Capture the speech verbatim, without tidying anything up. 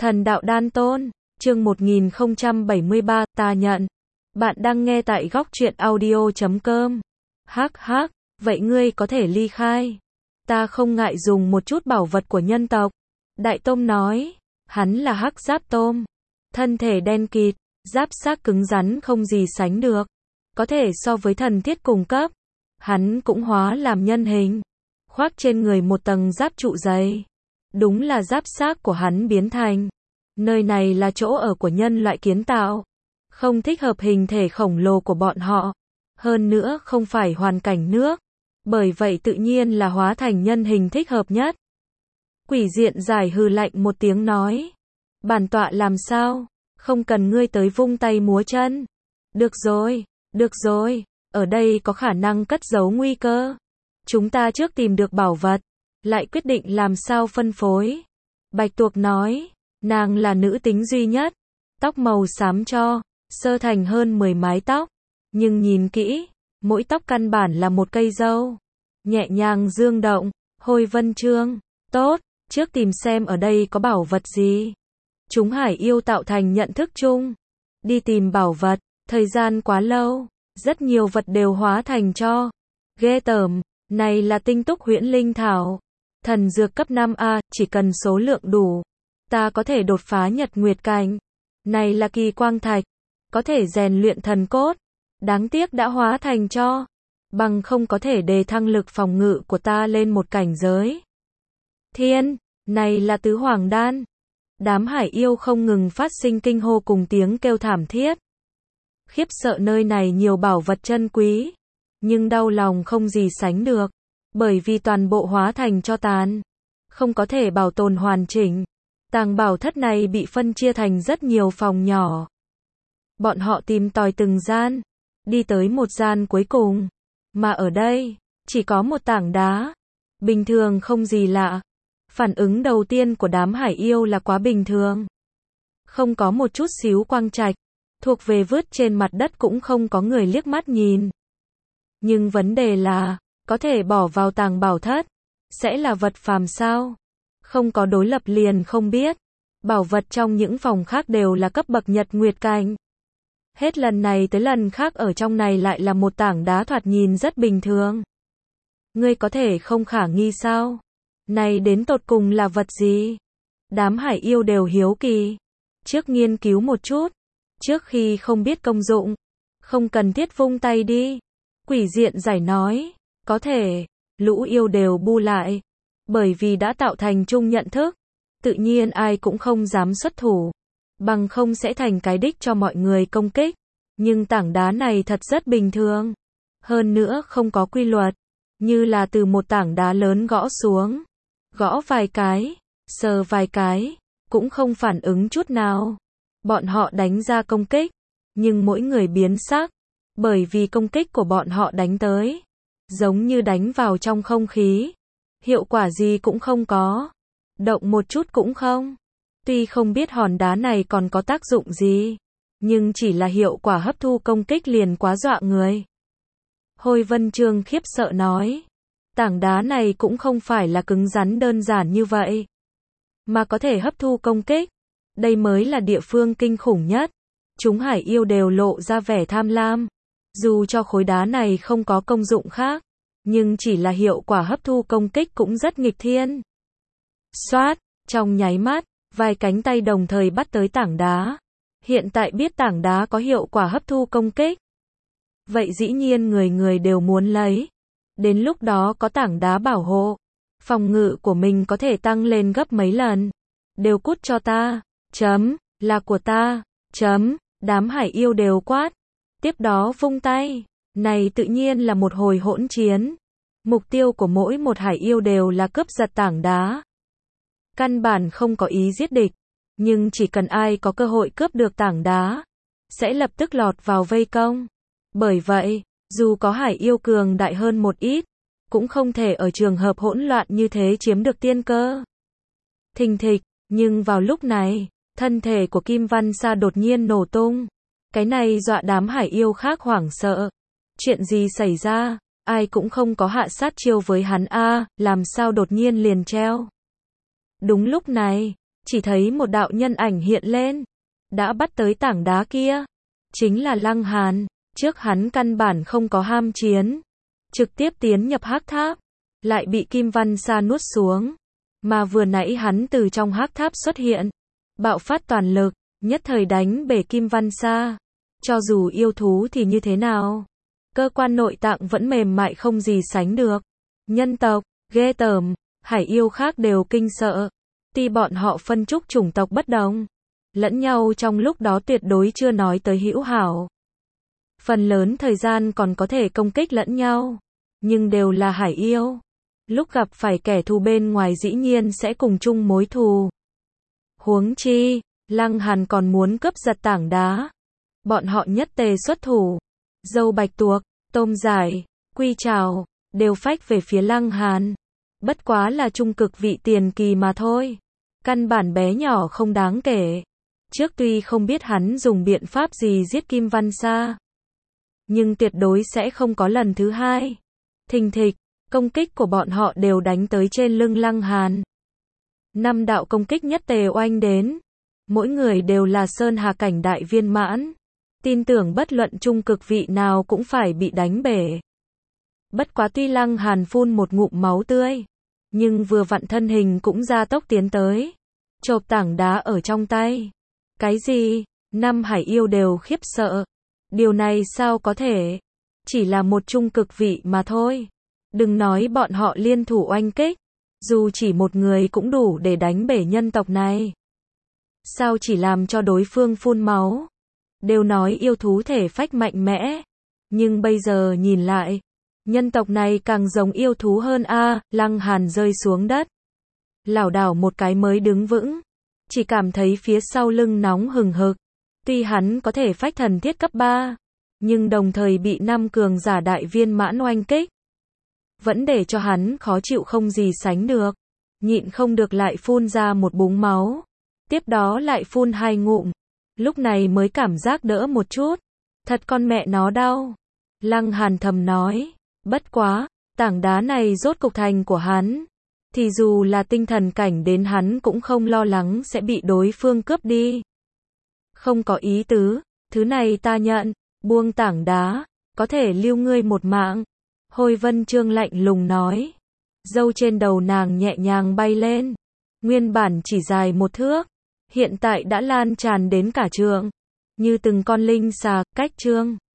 Thần đạo đan tôn, chương một nghìn không trăm bảy mươi ba, ta nhận. Bạn đang nghe tại góc truyện audio chấm com. Hắc hắc, vậy ngươi có thể ly khai. Ta không ngại dùng một chút bảo vật của nhân tộc. Đại Tôm nói, hắn là Hắc Giáp Tôm. Thân thể đen kịt, giáp xác cứng rắn không gì sánh được. Có thể so với thần thiết cùng cấp. Hắn cũng hóa làm nhân hình. Khoác trên người một tầng giáp trụ dày. Đúng là giáp xác của hắn biến thành. Nơi này là chỗ ở của nhân loại kiến tạo. Không thích hợp hình thể khổng lồ của bọn họ. Hơn nữa không phải hoàn cảnh nước. Bởi vậy tự nhiên là hóa thành nhân hình thích hợp nhất. Quỷ diện giải hừ lạnh một tiếng nói. Bản tọa làm sao? Không cần ngươi tới vung tay múa chân. Được rồi, được rồi. Ở đây có khả năng cất giấu nguy cơ. Chúng ta trước tìm được bảo vật. Lại quyết định làm sao phân phối. Bạch tuộc nói. Nàng là nữ tính duy nhất. Tóc màu xám cho. Sơ thành hơn mười mái tóc. Nhưng nhìn kỹ. Mỗi tóc căn bản là một cây râu. Nhẹ nhàng dương động. Hồi vân chương. Tốt. Trước tìm xem ở đây có bảo vật gì. Chúng hải yêu tạo thành nhận thức chung. Đi tìm bảo vật. Thời gian quá lâu. Rất nhiều vật đều hóa thành cho. Ghê tởm. Này là tinh túc huyễn linh thảo. Thần dược cấp năm A, chỉ cần số lượng đủ. Ta có thể đột phá nhật nguyệt cảnh. Này là kỳ quang thạch. Có thể rèn luyện thần cốt. Đáng tiếc đã hóa thành cho. Bằng không có thể đề thăng lực phòng ngự của ta lên một cảnh giới. Thiên, này là tứ hoàng đan. Đám hải yêu không ngừng phát sinh kinh hô cùng tiếng kêu thảm thiết. Khiếp sợ nơi này nhiều bảo vật chân quý. Nhưng đau lòng không gì sánh được. Bởi vì toàn bộ hóa thành tro tàn. Không có thể bảo tồn hoàn chỉnh. Tàng bảo thất này bị phân chia thành rất nhiều phòng nhỏ. Bọn họ tìm tòi từng gian. Đi tới một gian cuối cùng. Mà ở đây, chỉ có một tảng đá. Bình thường không gì lạ. Phản ứng đầu tiên của đám hải yêu là quá bình thường. Không có một chút xíu quang trạch. Thuộc về vứt trên mặt đất cũng không có người liếc mắt nhìn. Nhưng vấn đề là, có thể bỏ vào tàng bảo thất. Sẽ là vật phàm sao? Không có đối lập liền không biết. Bảo vật trong những phòng khác đều là cấp bậc nhật nguyệt cảnh. Hết lần này tới lần khác ở trong này lại là một tảng đá thoạt nhìn rất bình thường. Ngươi có thể không khả nghi sao? Này đến tột cùng là vật gì? Đám hải yêu đều hiếu kỳ. Trước nghiên cứu một chút. Trước khi không biết công dụng. Không cần thiết vung tay đi. Quỷ diện giải nói. Có thể. Lũ yêu đều bu lại. Bởi vì đã tạo thành chung nhận thức. Tự nhiên ai cũng không dám xuất thủ. Bằng không sẽ thành cái đích cho mọi người công kích. Nhưng tảng đá này thật rất bình thường. Hơn nữa không có quy luật. Như là từ một tảng đá lớn gõ xuống. Gõ vài cái. Sờ vài cái. Cũng không phản ứng chút nào. Bọn họ đánh ra công kích. Nhưng mỗi người biến sắc. Bởi vì công kích của bọn họ đánh tới. Giống như đánh vào trong không khí. Hiệu quả gì cũng không có. Động một chút cũng không. Tuy không biết hòn đá này còn có tác dụng gì. Nhưng chỉ là hiệu quả hấp thu công kích liền quá dọa người. Hồi vân chương khiếp sợ nói. Tảng đá này cũng không phải là cứng rắn đơn giản như vậy. Mà có thể hấp thu công kích. Đây mới là địa phương kinh khủng nhất. Chúng hải yêu đều lộ ra vẻ tham lam. Dù cho khối đá này không có công dụng khác. Nhưng chỉ là hiệu quả hấp thu công kích cũng rất nghịch thiên. Xoát, trong nháy mắt, vài cánh tay đồng thời bắt tới tảng đá. Hiện tại biết tảng đá có hiệu quả hấp thu công kích. Vậy dĩ nhiên người người đều muốn lấy. Đến lúc đó có tảng đá bảo hộ. Phòng ngự của mình có thể tăng lên gấp mấy lần. Đều cút cho ta. Chấm, là của ta. Chấm, đám hải yêu đều quát. Tiếp đó vung tay. Này tự nhiên là một hồi hỗn chiến. Mục tiêu của mỗi một hải yêu đều là cướp giật tảng đá. Căn bản không có ý giết địch. Nhưng chỉ cần ai có cơ hội cướp được tảng đá. Sẽ lập tức lọt vào vây công. Bởi vậy, dù có hải yêu cường đại hơn một ít. Cũng không thể ở trường hợp hỗn loạn như thế chiếm được tiên cơ. Thình thịch, nhưng vào lúc này, thân thể của Kim Văn Sa đột nhiên nổ tung. Cái này dọa đám hải yêu khác hoảng sợ. Chuyện gì xảy ra? Ai cũng không có hạ sát chiêu với hắn a, làm sao đột nhiên liền treo. Đúng lúc này, chỉ thấy một đạo nhân ảnh hiện lên, đã bắt tới tảng đá kia. Chính là Lăng Hàn, trước hắn căn bản không có ham chiến, trực tiếp tiến nhập hắc tháp, lại bị Kim Văn Sa nuốt xuống. Mà vừa nãy hắn từ trong hắc tháp xuất hiện, bạo phát toàn lực, nhất thời đánh bể Kim Văn Sa. Cho dù yêu thú thì như thế nào, cơ quan nội tạng vẫn mềm mại không gì sánh được. Nhân tộc, ghê tởm, hải yêu khác đều kinh sợ. Tuy bọn họ phân trúc chủng tộc bất đồng, lẫn nhau trong lúc đó tuyệt đối chưa nói tới hữu hảo. Phần lớn thời gian còn có thể công kích lẫn nhau, nhưng đều là hải yêu. Lúc gặp phải kẻ thù bên ngoài dĩ nhiên sẽ cùng chung mối thù. Huống chi, Lăng Hàn còn muốn cướp giật tảng đá. Bọn họ nhất tề xuất thủ. Dâu bạch tuộc, tôm giải, quy trào, đều phách về phía Lăng Hàn. Bất quá là trung cực vị tiền kỳ mà thôi. Căn bản bé nhỏ không đáng kể. Trước tuy không biết hắn dùng biện pháp gì giết Kim Văn Sa, nhưng tuyệt đối sẽ không có lần thứ hai. Thình thịch, công kích của bọn họ đều đánh tới trên lưng Lăng Hàn. Năm đạo công kích nhất tề oanh đến. Mỗi người đều là sơn hà cảnh đại viên mãn. Tin tưởng bất luận trung cực vị nào cũng phải bị đánh bể. Bất quá tuy Lăng Hàn phun một ngụm máu tươi, nhưng vừa vặn thân hình cũng gia tốc tiến tới, chộp tảng đá ở trong tay. Cái gì? Năm hải yêu đều khiếp sợ. Điều này sao có thể? Chỉ là một trung cực vị mà thôi. Đừng nói bọn họ liên thủ oanh kích, dù chỉ một người cũng đủ để đánh bể nhân tộc này. Sao chỉ làm cho đối phương phun máu? Đều nói yêu thú thể phách mạnh mẽ, nhưng bây giờ nhìn lại, nhân tộc này càng giống yêu thú hơn a. À, Lăng Hàn rơi xuống đất, lảo đảo một cái mới đứng vững, chỉ cảm thấy phía sau lưng nóng hừng hực. Tuy hắn có thể phách thần thiết cấp ba, nhưng đồng thời bị năm cường giả đại viên mãn oanh kích, vẫn để cho hắn khó chịu không gì sánh được. Nhịn không được lại phun ra một búng máu, tiếp đó lại phun hai ngụm, lúc này mới cảm giác đỡ một chút. Thật con mẹ nó đau. Lăng Hàn thầm nói, bất quá, tảng đá này rốt cục thành của hắn, thì dù là tinh thần cảnh đến hắn cũng không lo lắng sẽ bị đối phương cướp đi. Không có ý tứ, thứ này ta nhận, buông tảng đá, có thể lưu ngươi một mạng. Hồi Vân Trương lạnh lùng nói. Râu trên đầu nàng nhẹ nhàng bay lên, nguyên bản chỉ dài một thước, hiện tại đã lan tràn đến cả trượng, như từng con linh xà, cách trương.